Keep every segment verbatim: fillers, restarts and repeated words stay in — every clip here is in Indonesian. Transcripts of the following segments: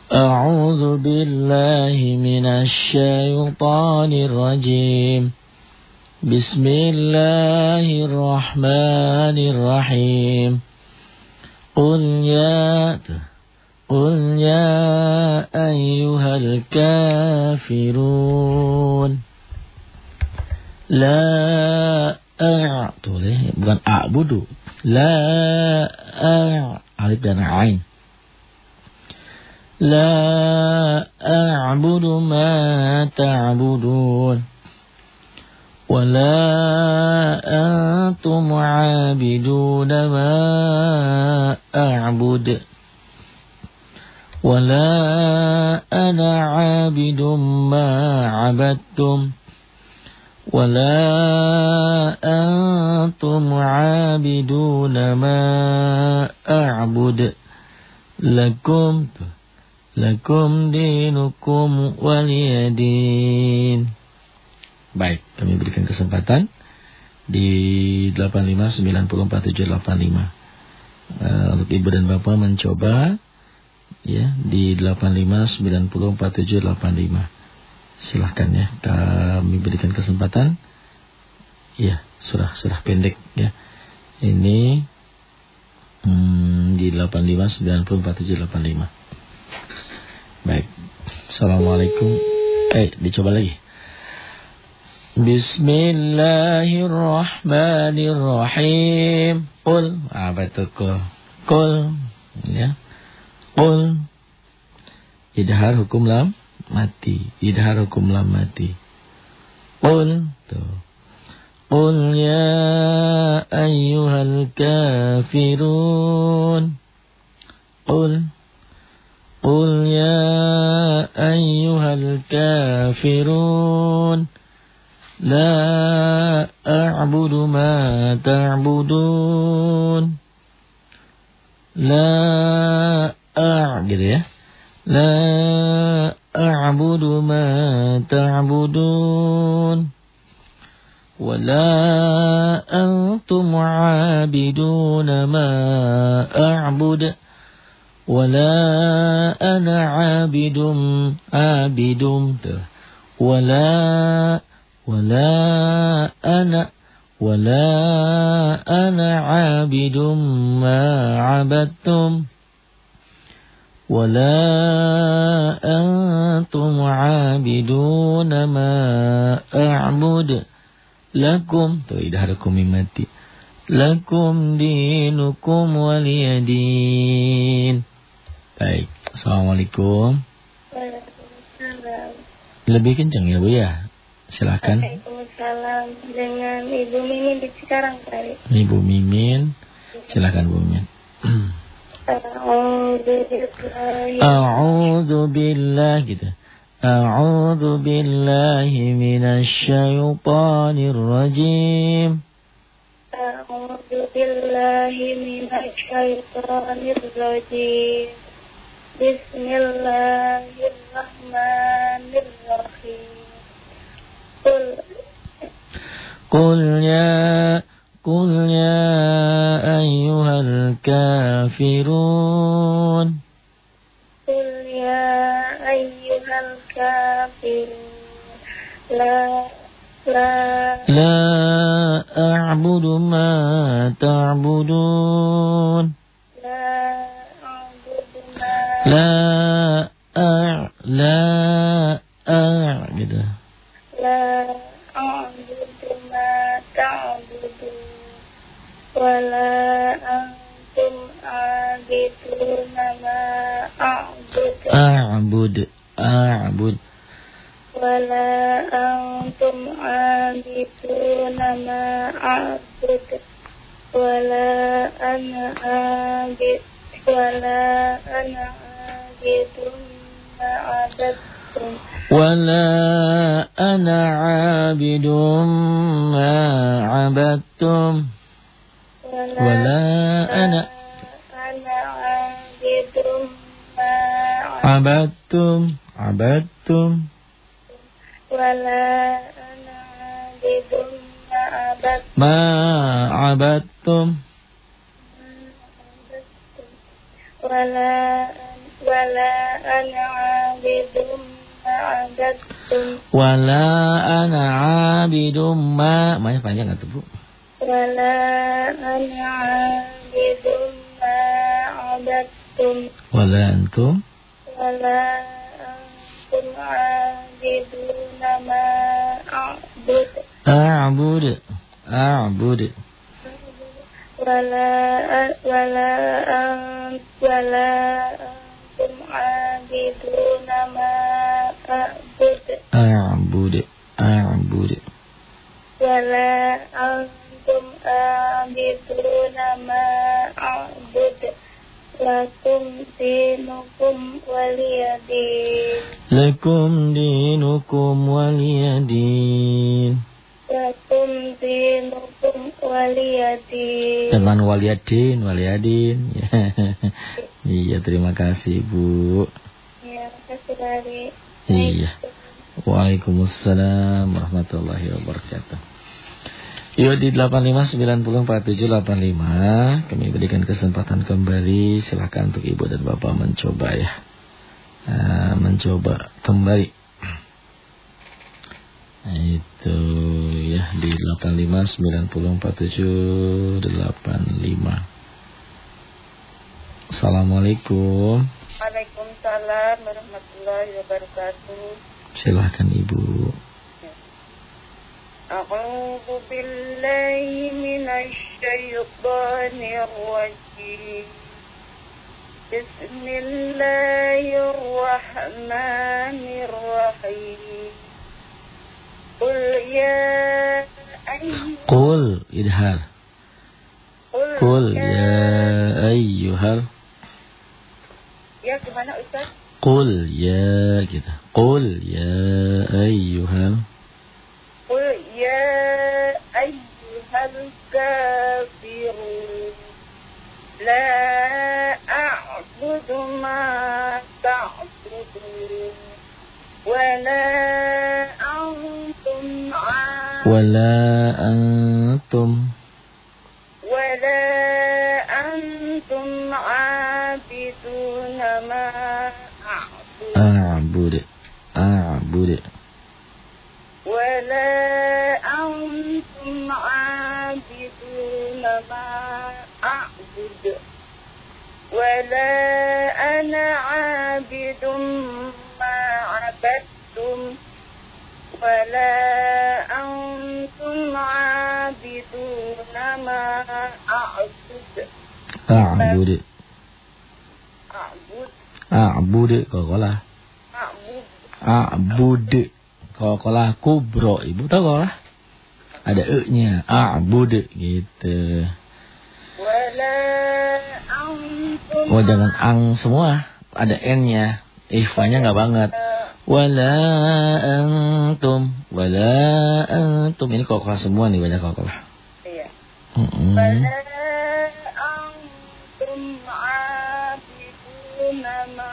أعوذ بالله من الشيطان الرجيم بسم الله الرحمن الرحيم قل يا قل يا أيها الكافرون لا أعبد bukan a'budu la alif dan ain لا أعبد ما تعبدون ولا أنتم عابدون ما أعبد ولا أنا عابد ما عبدتم ولا أنتم عابدون ما أعبد لكم Lakum dinukum waliyadin. Baik, kami berikan kesempatan di delapan lima sembilan empat tujuh delapan lima uh, untuk ibu dan bapak mencoba ya di delapan lima sembilan empat tujuh delapan lima. Silahkan ya, kami berikan kesempatan. Ya, surah surah pendek ya. Ini hmm, di delapan lima sembilan empat tujuh delapan lima. Baik, assalamualaikum. Eh, dicoba lagi. Bismillahirrahmanirrahim. Qul, apa itu qul? Qul, ya. Qul. Idhar hukum lam mati. Idhar hukum lam mati. Qul, tuh. Qul ya ayyuhal kafirun. Qul. قل يا أيها الكافرون لا أعبد ما تعبدون لا أعبد لا أعبد ما تعبدون ولا أنتم عابدون ما أعبد ولا أنا عابد عابد ولا ولا أنا ولا أنا عابد ما عبدتم ولا أنتم عابدون ما أعبد لكم تؤيدهركم ممتي لكم دينكم ولي دين. Baik, assalamualaikum. Waalaikumsalam. Lebih kencang ya Bu ya? Silakan. Waalaikumsalam. Dengan Ibu Mimin di Cikarang tadi. Ibu Mimin, silakan Bu Mimin. A'udzu billahi gitu. A'udzu billahi minasyaitonir rajim. A'udzu billahi minasyaitonir rajim. Bismillahirrahmanirrahim. Qul Qul ya Qul ya ayyuhal kafirun. Qul ya ayyuhal kafirun. La la La a'budu ma ta'budun. La a la a gitu. La a'budu ma ta'budun wala antum a'biduna ma a'bud. A'bud a'bud Wala antum a'biduna ma a'bud wala ana a'bid wala ana ولا أنا عابد ما عبدتم ولا أنا عبدتم عبدتم ولا أنا عابد ما عبدتم ولا wala ana abidum ma abadtum. Wala ana abidum ma. Ma panjang enggak tuh, Bu? Wala ana abidum ma abadtum. Wala antum. Wala antum abiduna ma a'bud. A'bud. A'bud. Wala wala wala antum abiduna ma a'bud. A'bud. A'bud. Wala antum abiduna ma a'bud. Lakum dinukum waliyadin. Lakum dinukum waliyadin. Lakum dinukum waliyadin. Teman waliyadin, waliyadin. Iya, terima kasih, Bu. Ya, makasih dari. Iya. Waalaikumsalam warahmatullahi wabarakatuh. Yuk di delapan lima sembilan nol empat tujuh delapan lima kami berikan kesempatan kembali. Silakan untuk ibu dan bapak mencoba ya, nah, mencoba kembali. Nah, itu ya di delapan lima sembilan nol empat tujuh delapan lima. Assalamualaikum. Waalaikumsalam warahmatullahi wabarakatuh. Silakan ibu. A'udzu billahi minasy syaithanir rajim. Bismillahirrahmanirrahim. Qul ya ayyuhal Qul idhar. Qul ya ayyuhal. Ya gimana Ustaz? Qul ya gitu. Qul ya ayyuhal. Qul ya ayyuhal kafirun. La a'budu ma ta'budun. Wa la antum Wala antum. Wala antum abiduna ma a'bud. A'bud. A'bud. Wala antum abiduna ma a'bud. Wala ana abidum ma abadtum. Wala antum abiduna ma a'bud. A'bud. A'bud. A'bud kokolah. A'bud. A'bud kokolah kubro. Ibu tahu kokolah? Ada e-nya. A'bud gitu. Wala antum. Oh jangan ang semua. Ada n-nya. Ikhfanya enggak banget. Wala antum. Wala antum. Ini kokolah semua nih, banyak kokolah. Iya. Mm-mm. Wala antum abiduna ma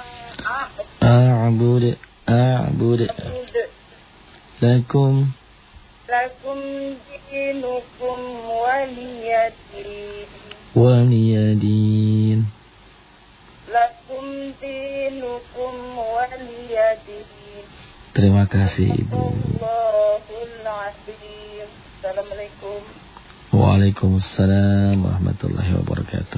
A'bud. A'bud. a'bud. Lakum. Lakum dinukum waliyadin. Waliyadin. Lakum dinukum waliyadin. Terima kasih Ibu. Allahul azim. Assalamualaikum. Waalaikumsalam warahmatullahi wabarakatuh.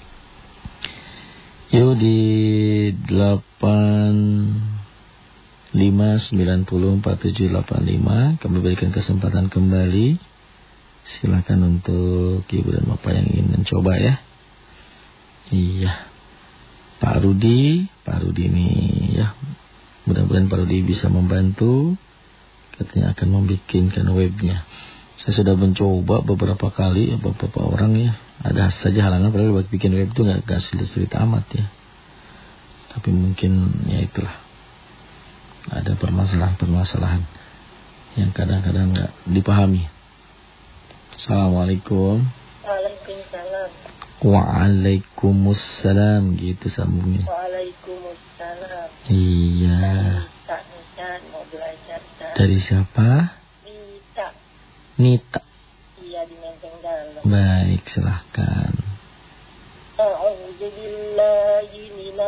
Yuk di delapan lima sembilan nol empat tujuh delapan lima kami berikan kesempatan kembali. Silakan untuk ibu dan bapak yang ingin mencoba ya. Iya. Pak Rudi, Pak Rudi ini ya. Mudah-mudahan Pak Rudi bisa membantu. Katanya akan membikinkan webnya. Saya sudah mencoba beberapa kali ya, beberapa orang ya. Ada saja halangan, padahal buat bikin web itu gak, gak sulit-sulit amat ya. Tapi mungkin ya itulah. Ada permasalahan-permasalahan yang kadang-kadang gak dipahami. Assalamualaikum. Waalaikumsalam. Waalaikumsalam. Gitu sambungnya. Waalaikumsalam. Iya. Nita, Nita, mau belajar. Dari siapa? Nita. Nita. Iya, di Menteng Dalam. Baik, silahkan. A'udzu billahi minasy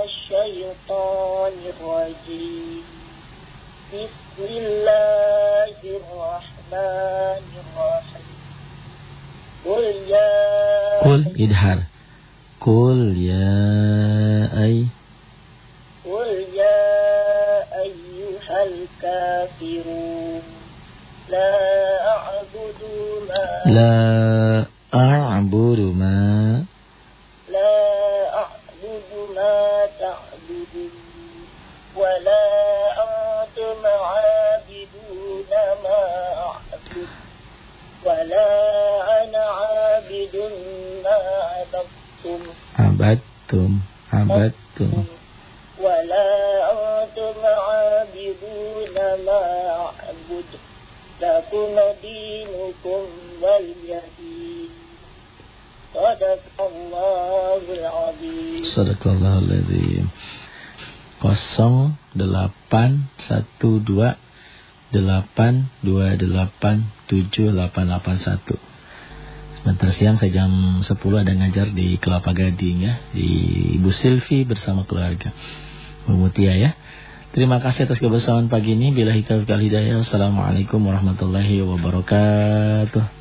الشيطان الرجيم بسم الله الرحمن الرحيم قل يا قل إدهار قل يا أي قل يا أيها الكافرون لا أعبد ما لا أعبد ما لا أعبد ما تعبدون ولا أنتم عابدون ما أعبد ولا أنا عابد ما عبدتم عبدتم عبدتم ولا أنتم عابدون ما أعبد لكم دينكم ولي دين صدق الله العظيم صدق الله العظيم. Kosong delapan satu dua delapan dua delapan tujuh delapan delapan satu. Sebentar siang saya jam sepuluh ada ngajar di Kelapa Gading ya, di Ibu Silvi bersama keluarga Bu Mutia ya. Terima kasih atas kebersamaan pagi ini. Billahi taufiq wal hidayah. Assalamualaikum warahmatullahi wabarakatuh.